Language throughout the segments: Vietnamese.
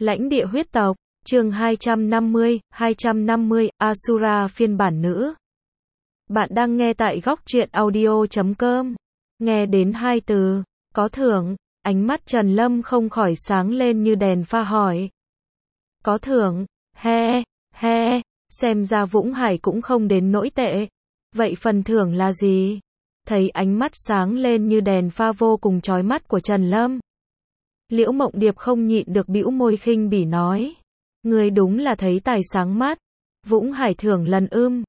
Lãnh địa huyết tộc, chương 250, Asura phiên bản nữ. Bạn đang nghe tại góc truyện audio.com. Nghe đến hai từ, có thưởng, ánh mắt Trần Lâm không khỏi sáng lên như đèn pha hỏi. Có thưởng, he, xem ra Vũng Hải cũng không đến nỗi tệ. Vậy phần thưởng là gì? Thấy ánh mắt sáng lên như đèn pha vô cùng chói mắt của Trần Lâm. Liễu Mộng Điệp không nhịn được bĩu môi khinh bỉ nói. Ngươi đúng là thấy tài sáng mắt. Vũng Hải thưởng lần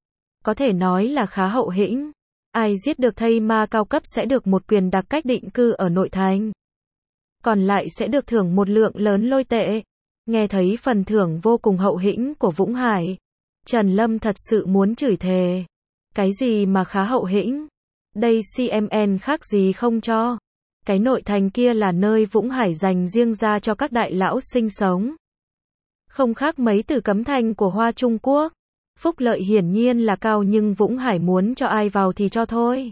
có thể nói là khá hậu hĩnh. Ai giết được thây ma cao cấp sẽ được một quyền đặc cách định cư ở nội thành. Còn lại sẽ được thưởng một lượng lớn lôi tệ. Nghe thấy phần thưởng vô cùng hậu hĩnh của Vũng Hải, Trần Lâm thật sự muốn chửi thề. Cái gì mà khá hậu hĩnh? Đây CMN khác gì không cho. Cái nội thành kia là nơi Vũng Hải dành riêng ra cho các đại lão sinh sống. Không khác mấy từ cấm thành của Hoa Trung Quốc. Phúc lợi hiển nhiên là cao nhưng Vũng Hải muốn cho ai vào thì cho thôi.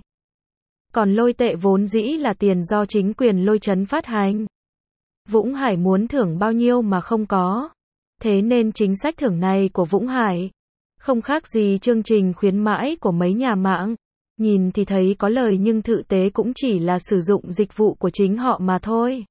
Còn lôi tệ vốn dĩ là tiền do chính quyền lôi trấn phát hành. Vũng Hải muốn thưởng bao nhiêu mà không có. Thế nên chính sách thưởng này của Vũng Hải không khác gì chương trình khuyến mãi của mấy nhà mạng. Nhìn thì thấy có lời nhưng thực tế cũng chỉ là sử dụng dịch vụ của chính họ mà thôi.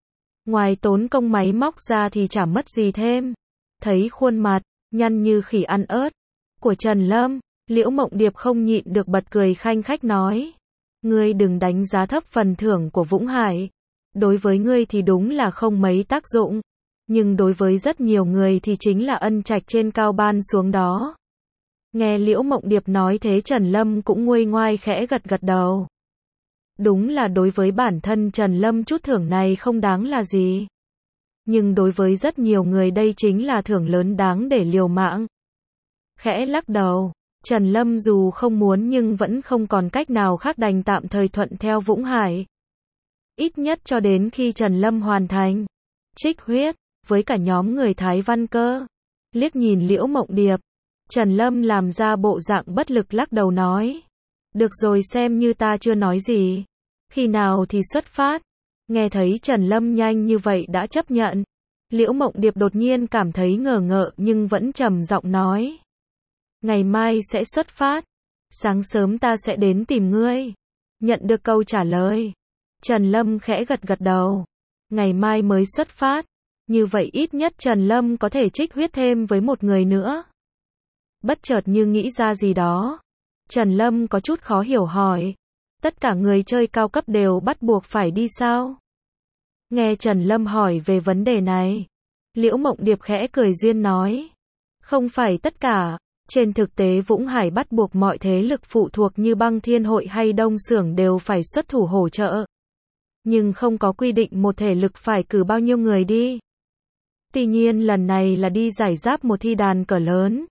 Ngoài tốn công máy móc ra thì chả mất gì thêm. Thấy khuôn mặt nhăn như khỉ ăn ớt của Trần Lâm, Liễu Mộng Điệp không nhịn được bật cười khanh khách nói. Ngươi đừng đánh giá thấp phần thưởng của Vũng Hải. Đối với ngươi thì đúng là không mấy tác dụng. Nhưng đối với rất nhiều người thì chính là ân trạch trên cao ban xuống đó. Nghe Liễu Mộng Điệp nói thế Trần Lâm cũng nguôi ngoai khẽ gật gật đầu. Đúng là đối với bản thân Trần Lâm chút thưởng này không đáng là gì. Nhưng đối với rất nhiều người đây chính là thưởng lớn đáng để liều mạng. Khẽ lắc đầu, Trần Lâm dù không muốn nhưng vẫn không còn cách nào khác đành tạm thời thuận theo Vũng Hải. Ít nhất cho đến khi Trần Lâm hoàn thành trích huyết với cả nhóm người Thái Văn Cơ. Liếc nhìn Liễu Mộng Điệp, Trần Lâm làm ra bộ dạng bất lực lắc đầu nói. Được rồi xem như ta chưa nói gì. Khi nào thì xuất phát? Nghe thấy Trần Lâm nhanh như vậy đã chấp nhận. Liễu Mộng Điệp đột nhiên cảm thấy ngờ ngợ nhưng vẫn trầm giọng nói. Ngày mai sẽ xuất phát. Sáng sớm ta sẽ đến tìm ngươi. Nhận được câu trả lời. Trần Lâm khẽ gật gật đầu. Ngày mai mới xuất phát. Như vậy ít nhất Trần Lâm có thể trích huyết thêm với một người nữa. Bất chợt như nghĩ ra gì đó. Trần Lâm có chút khó hiểu hỏi. Tất cả người chơi cao cấp đều bắt buộc phải đi sao? Nghe Trần Lâm hỏi về vấn đề này. Liễu Mộng Điệp khẽ cười duyên nói. Không phải tất cả. Trên thực tế Vũng Hải bắt buộc mọi thế lực phụ thuộc như Băng Thiên Hội hay Đông Xưởng đều phải xuất thủ hỗ trợ. Nhưng không có quy định một thể lực phải cử bao nhiêu người đi. Tuy nhiên lần này là đi giải giáp một thi đàn cỡ lớn.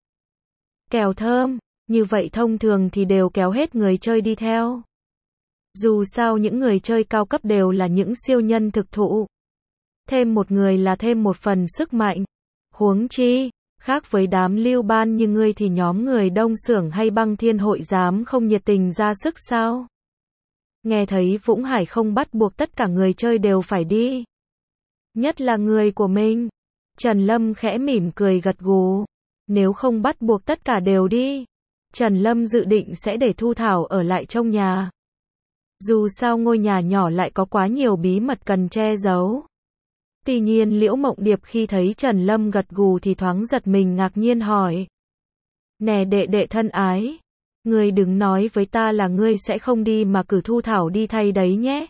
Kèo thơm, như vậy thông thường thì đều kéo hết người chơi đi theo. Dù sao những người chơi cao cấp đều là những siêu nhân thực thụ. Thêm một người là thêm một phần sức mạnh. Huống chi, khác với đám lưu ban như ngươi thì nhóm người Đông Xưởng hay Băng Thiên Hội dám không nhiệt tình ra sức sao? Nghe thấy Vũng Hải không bắt buộc tất cả người chơi đều phải đi. Nhất là người của mình. Trần Lâm khẽ mỉm cười gật gù. Nếu không bắt buộc tất cả đều đi, Trần Lâm dự định sẽ để Thu Thảo ở lại trong nhà. Dù sao ngôi nhà nhỏ lại có quá nhiều bí mật cần che giấu. Tuy nhiên Liễu Mộng Điệp khi thấy Trần Lâm gật gù thì thoáng giật mình ngạc nhiên hỏi. Nè đệ đệ thân ái, ngươi đừng nói với ta là ngươi sẽ không đi mà cử Thu Thảo đi thay đấy nhé.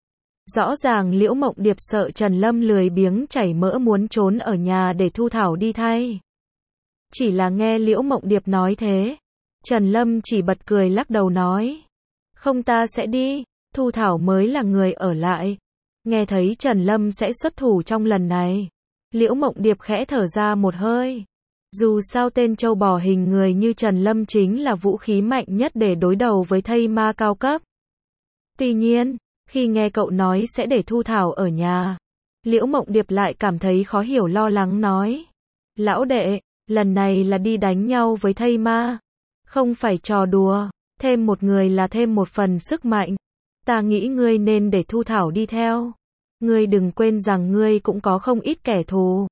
Rõ ràng Liễu Mộng Điệp sợ Trần Lâm lười biếng chảy mỡ muốn trốn ở nhà để Thu Thảo đi thay. Chỉ là nghe Liễu Mộng Điệp nói thế, Trần Lâm chỉ bật cười lắc đầu nói. Không ta sẽ đi, Thu Thảo mới là người ở lại. Nghe thấy Trần Lâm sẽ xuất thủ trong lần này, Liễu Mộng Điệp khẽ thở ra một hơi. Dù sao tên trâu bò hình người như Trần Lâm chính là vũ khí mạnh nhất để đối đầu với thây ma cao cấp. Tuy nhiên, khi nghe cậu nói sẽ để Thu Thảo ở nhà, Liễu Mộng Điệp lại cảm thấy khó hiểu lo lắng nói. Lão đệ, lần này là đi đánh nhau với thây ma. Không phải trò đùa, thêm một người là thêm một phần sức mạnh. Ta nghĩ ngươi nên để Thu Thảo đi theo. Ngươi đừng quên rằng ngươi cũng có không ít kẻ thù.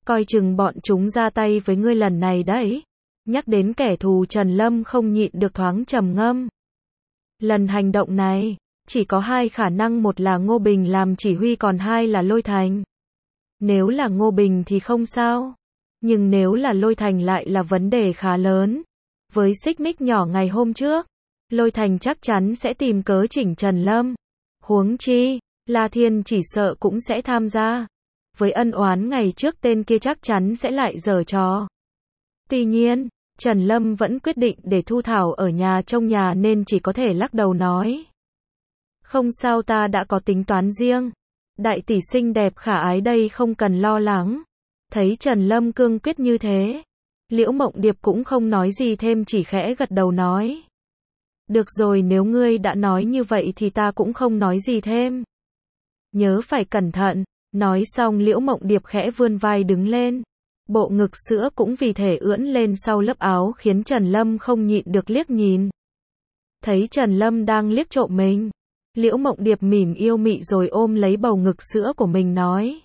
Coi chừng bọn chúng ra tay với ngươi lần này đấy. Nhắc đến kẻ thù, Trần Lâm không nhịn được thoáng trầm ngâm. Lần hành động này, chỉ có hai khả năng, một là Ngô Bình làm chỉ huy, còn hai là Lôi Thành. Nếu là Ngô Bình thì không sao, nhưng nếu là Lôi Thành lại là vấn đề khá lớn. Với xích mích nhỏ ngày hôm trước, Lôi Thành chắc chắn sẽ tìm cớ chỉnh Trần Lâm. Huống chi, La Thiên chỉ sợ cũng sẽ tham gia. Với ân oán ngày trước, tên kia chắc chắn sẽ lại giở trò. Tuy nhiên, Trần Lâm vẫn quyết định để Thu Thảo ở nhà trông nhà nên chỉ có thể lắc đầu nói. Không sao, ta đã có tính toán riêng. Đại tỷ xinh đẹp khả ái đây, không cần lo lắng. Thấy Trần Lâm cương quyết như thế, Liễu Mộng Điệp cũng không nói gì thêm, chỉ khẽ gật đầu nói. Được rồi, nếu ngươi đã nói như vậy thì ta cũng không nói gì thêm. Nhớ phải cẩn thận. Nói xong, Liễu Mộng Điệp khẽ vươn vai đứng lên. Bộ ngực sữa cũng vì thể ưỡn lên sau lớp áo khiến Trần Lâm không nhịn được liếc nhìn. Thấy Trần Lâm đang liếc trộm mình, Liễu Mộng Điệp mỉm yêu mị rồi ôm lấy bầu ngực sữa của mình nói.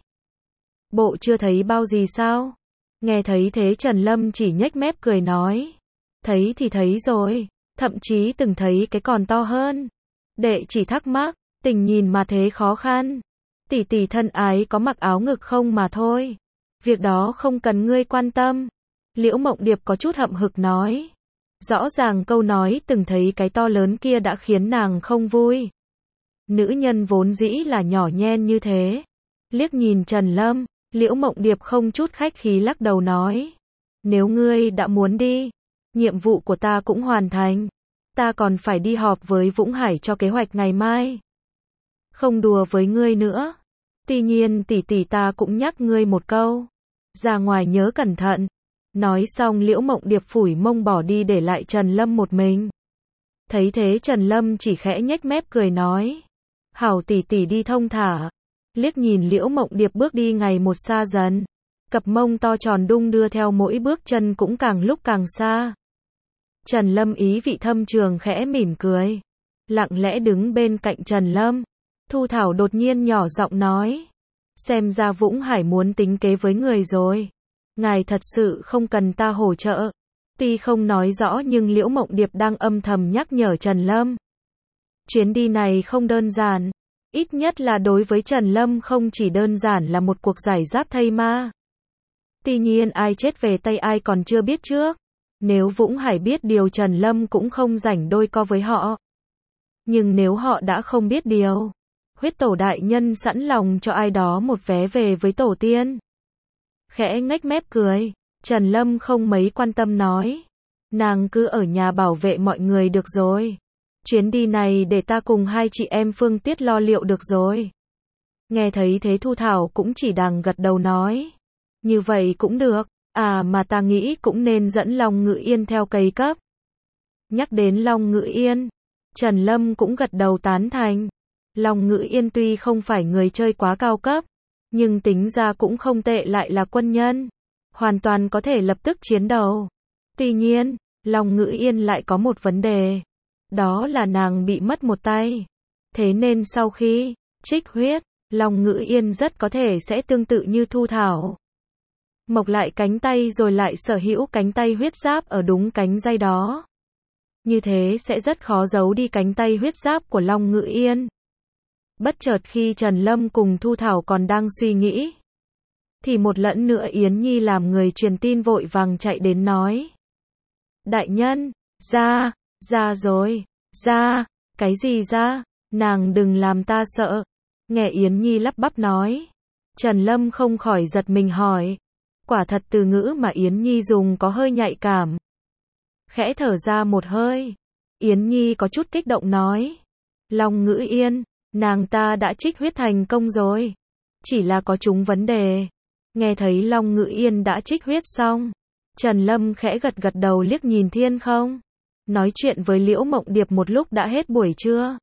Bộ chưa thấy bao gì sao? Nghe thấy thế Trần Lâm chỉ nhếch mép cười nói. Thấy thì thấy rồi, thậm chí từng thấy cái còn to hơn. Đệ chỉ thắc mắc, tình nhìn mà thế khó khăn. Tỷ tỷ thân ái có mặc áo ngực không mà thôi. Việc đó không cần ngươi quan tâm. Liễu Mộng Điệp có chút hậm hực nói. Rõ ràng câu nói từng thấy cái to lớn kia đã khiến nàng không vui. Nữ nhân vốn dĩ là nhỏ nhen như thế. Liếc nhìn Trần Lâm, Liễu Mộng Điệp không chút khách khí lắc đầu nói. Nếu ngươi đã muốn đi, nhiệm vụ của ta cũng hoàn thành. Ta còn phải đi họp với Vũng Hải cho kế hoạch ngày mai. Không đùa với ngươi nữa. Tuy nhiên tỷ tỷ ta cũng nhắc ngươi một câu. Ra ngoài nhớ cẩn thận. Nói xong Liễu Mộng Điệp phủi mông bỏ đi để lại Trần Lâm một mình. Thấy thế Trần Lâm chỉ khẽ nhếch mép cười nói. Hảo tỷ tỷ đi thong thả. Liếc nhìn Liễu Mộng Điệp bước đi ngày một xa dần. Cặp mông to tròn đung đưa theo mỗi bước chân cũng càng lúc càng xa. Trần Lâm ý vị thâm trường khẽ mỉm cười. Lặng lẽ đứng bên cạnh Trần Lâm. Thu Thảo đột nhiên nhỏ giọng nói. Xem ra Vũng Hải muốn tính kế với người rồi. Ngài thật sự không cần ta hỗ trợ. Tuy không nói rõ nhưng Liễu Mộng Điệp đang âm thầm nhắc nhở Trần Lâm. Chuyến đi này không đơn giản. Ít nhất là đối với Trần Lâm không chỉ đơn giản là một cuộc giải giáp thây ma. Tuy nhiên ai chết về tay ai còn chưa biết trước. Nếu Vũng Hải biết điều Trần Lâm cũng không rảnh đôi co với họ. Nhưng nếu họ đã không biết điều, Huyết Tổ đại nhân sẵn lòng cho ai đó một vé về với tổ tiên. Khẽ nhếch mép cười, Trần Lâm không mấy quan tâm nói. Nàng cứ ở nhà bảo vệ mọi người được rồi. Chuyến đi này để ta cùng hai chị em Phương Tuyết lo liệu được rồi. Nghe thấy thế Thu Thảo cũng chỉ đành gật đầu nói. Như vậy cũng được, à mà ta nghĩ cũng nên dẫn Long Ngự Yên theo cây cấp. Nhắc đến Long Ngự Yên, Trần Lâm cũng gật đầu tán thành. Long Ngự Yên tuy không phải người chơi quá cao cấp, nhưng tính ra cũng không tệ, lại là quân nhân. Hoàn toàn có thể lập tức chiến đấu. Tuy nhiên, Long Ngự Yên lại có một vấn đề. Đó là nàng bị mất một tay. Thế nên sau khi trích huyết, Long Ngự Yên rất có thể sẽ tương tự như Thu Thảo. Mọc lại cánh tay rồi lại sở hữu cánh tay huyết giáp ở đúng cánh dây đó. Như thế sẽ rất khó giấu đi cánh tay huyết giáp của Long Ngự Yên. Bất chợt khi Trần Lâm cùng Thu Thảo còn đang suy nghĩ, thì một lẫn nữa Yến Nhi làm người truyền tin vội vàng chạy đến nói. Đại nhân, ra rồi, ra, cái gì ra, nàng đừng làm ta sợ. Nghe Yến Nhi lắp bắp nói, Trần Lâm không khỏi giật mình hỏi. Quả thật từ ngữ mà Yến Nhi dùng có hơi nhạy cảm. Khẽ thở ra một hơi, Yến Nhi có chút kích động nói. Long Ngự Yên, nàng ta đã trích huyết thành công rồi. Chỉ là có chúng vấn đề. Nghe thấy Long Ngự Yên đã trích huyết xong, Trần Lâm khẽ gật gật đầu liếc nhìn thiên không. Nói chuyện với Liễu Mộng Điệp một lúc đã hết buổi trưa.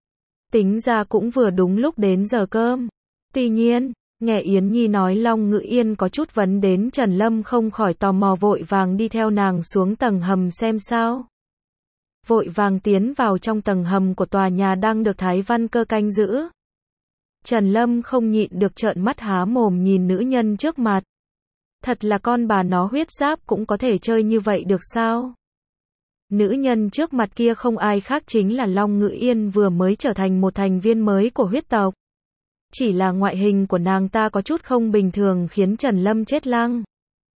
Tính ra cũng vừa đúng lúc đến giờ cơm. Tuy nhiên, nghe Yến Nhi nói Long Ngự Yên có chút vấn đến Trần Lâm không khỏi tò mò vội vàng đi theo nàng xuống tầng hầm xem sao. Vội vàng tiến vào trong tầng hầm của tòa nhà đang được Thái Văn Cơ canh giữ. Trần Lâm không nhịn được trợn mắt há mồm nhìn nữ nhân trước mặt. Thật là con bà nó huyết giáp cũng có thể chơi như vậy được sao? Nữ nhân trước mặt kia không ai khác chính là Long Ngữ Yên vừa mới trở thành một thành viên mới của huyết tộc. Chỉ là ngoại hình của nàng ta có chút không bình thường khiến Trần Lâm chết lăng.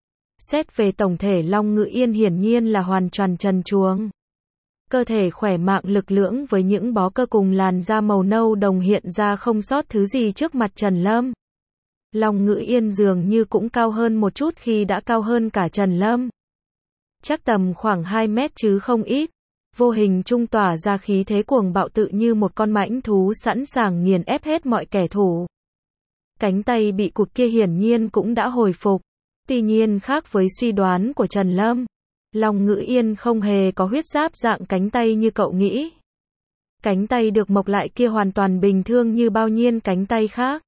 Xét về tổng thể Long Ngữ Yên hiển nhiên là hoàn toàn trần truồng. Cơ thể khỏe mạnh lực lưỡng với những bó cơ cùng làn da màu nâu đồng hiện ra không sót thứ gì trước mặt Trần Lâm. Long Ngữ Yên dường như cũng cao hơn một chút khi đã cao hơn cả Trần Lâm. Chắc tầm khoảng 2 mét chứ không ít. Vô hình trung tỏa ra khí thế cuồng bạo tự như một con mãnh thú sẵn sàng nghiền ép hết mọi kẻ thù. Cánh tay bị cụt kia hiển nhiên cũng đã hồi phục. Tuy nhiên khác với suy đoán của Trần Lâm, Long Ngữ Yên không hề có huyết giáp dạng cánh tay như cậu nghĩ. Cánh tay được mọc lại kia hoàn toàn bình thường như bao nhiêu cánh tay khác.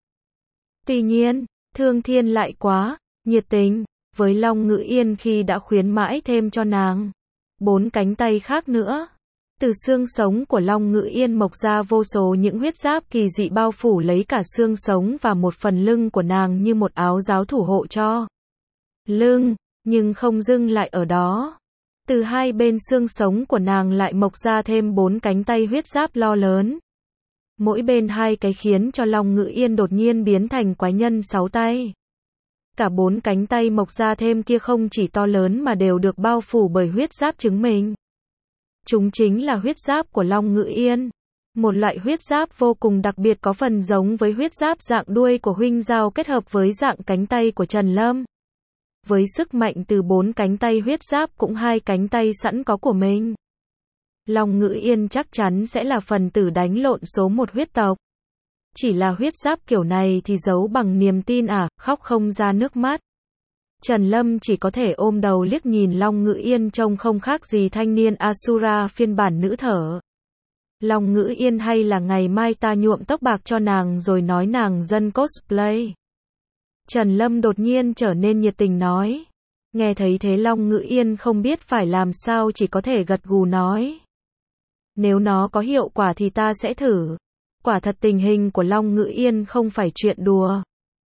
Tuy nhiên, Thương Thiên lại quá nhiệt tình với Long Ngữ Yên khi đã khuyến mãi thêm cho nàng 4 cánh tay khác nữa. Từ xương sống của Long Ngữ Yên mọc ra vô số những huyết giáp kỳ dị bao phủ lấy cả xương sống và một phần lưng của nàng như một áo giáp thủ hộ cho lưng, nhưng không dừng lại ở đó. Từ hai bên xương sống của nàng lại mọc ra thêm 4 cánh tay huyết giáp lo lớn. Mỗi bên 2 cái khiến cho Long Ngữ Yên đột nhiên biến thành quái nhân 6 tay. Cả 4 cánh tay mọc ra thêm kia không chỉ to lớn mà đều được bao phủ bởi huyết giáp chứng minh. Chúng chính là huyết giáp của Long Ngữ Yên. Một loại huyết giáp vô cùng đặc biệt có phần giống với huyết giáp dạng đuôi của huynh giao kết hợp với dạng cánh tay của Trần Lâm. Với sức mạnh từ 4 cánh tay huyết giáp cũng 2 cánh tay sẵn có của mình. Long Ngữ Yên chắc chắn sẽ là phần tử đánh lộn số 1 huyết tộc. Chỉ là huyết giáp kiểu này thì giấu bằng niềm tin khóc không ra nước mắt. Trần Lâm chỉ có thể ôm đầu liếc nhìn Long Ngữ Yên trông không khác gì thanh niên Asura phiên bản nữ thở. Long Ngữ Yên hay là ngày mai ta nhuộm tóc bạc cho nàng rồi nói nàng dân cosplay. Trần Lâm đột nhiên trở nên nhiệt tình nói. Nghe thấy thế Long Ngữ Yên không biết phải làm sao chỉ có thể gật gù nói. Nếu nó có hiệu quả thì ta sẽ thử. Quả thật tình hình của Long Ngữ Yên không phải chuyện đùa.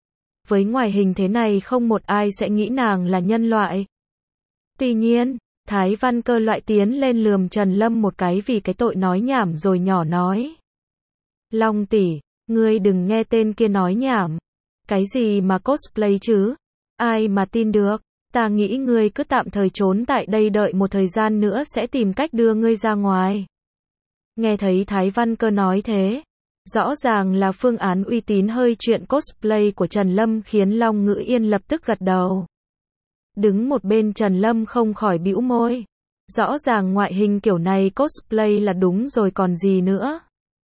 Với ngoại hình thế này không một ai sẽ nghĩ nàng là nhân loại. Tuy nhiên, Thái Văn Cơ loại tiến lên lườm Trần Lâm một cái vì cái tội nói nhảm rồi nhỏ nói. Long tỷ, ngươi đừng nghe tên kia nói nhảm. Cái gì mà cosplay chứ? Ai mà tin được? Ta nghĩ ngươi cứ tạm thời trốn tại đây đợi một thời gian nữa sẽ tìm cách đưa ngươi ra ngoài. Nghe thấy Thái Văn Cơ nói thế. Rõ ràng là phương án uy tín hơi chuyện cosplay của Trần Lâm khiến Long Ngữ Yên lập tức gật đầu. Đứng một bên Trần Lâm không khỏi bĩu môi. Rõ ràng ngoại hình kiểu này cosplay là đúng rồi còn gì nữa.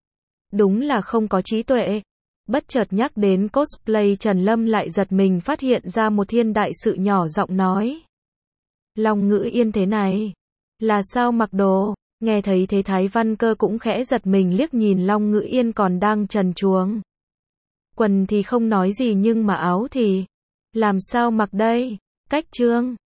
Đúng là không có trí tuệ. Bất chợt nhắc đến cosplay Trần Lâm lại giật mình phát hiện ra một thiên đại sự nhỏ giọng nói. Long Ngữ Yên thế này. Là sao mặc đồ? Nghe thấy thế Thái Văn Cơ cũng khẽ giật mình liếc nhìn Long Ngữ Yên còn đang trần truồng. Quần thì không nói gì nhưng mà áo thì. Làm sao mặc đây? Cách trương.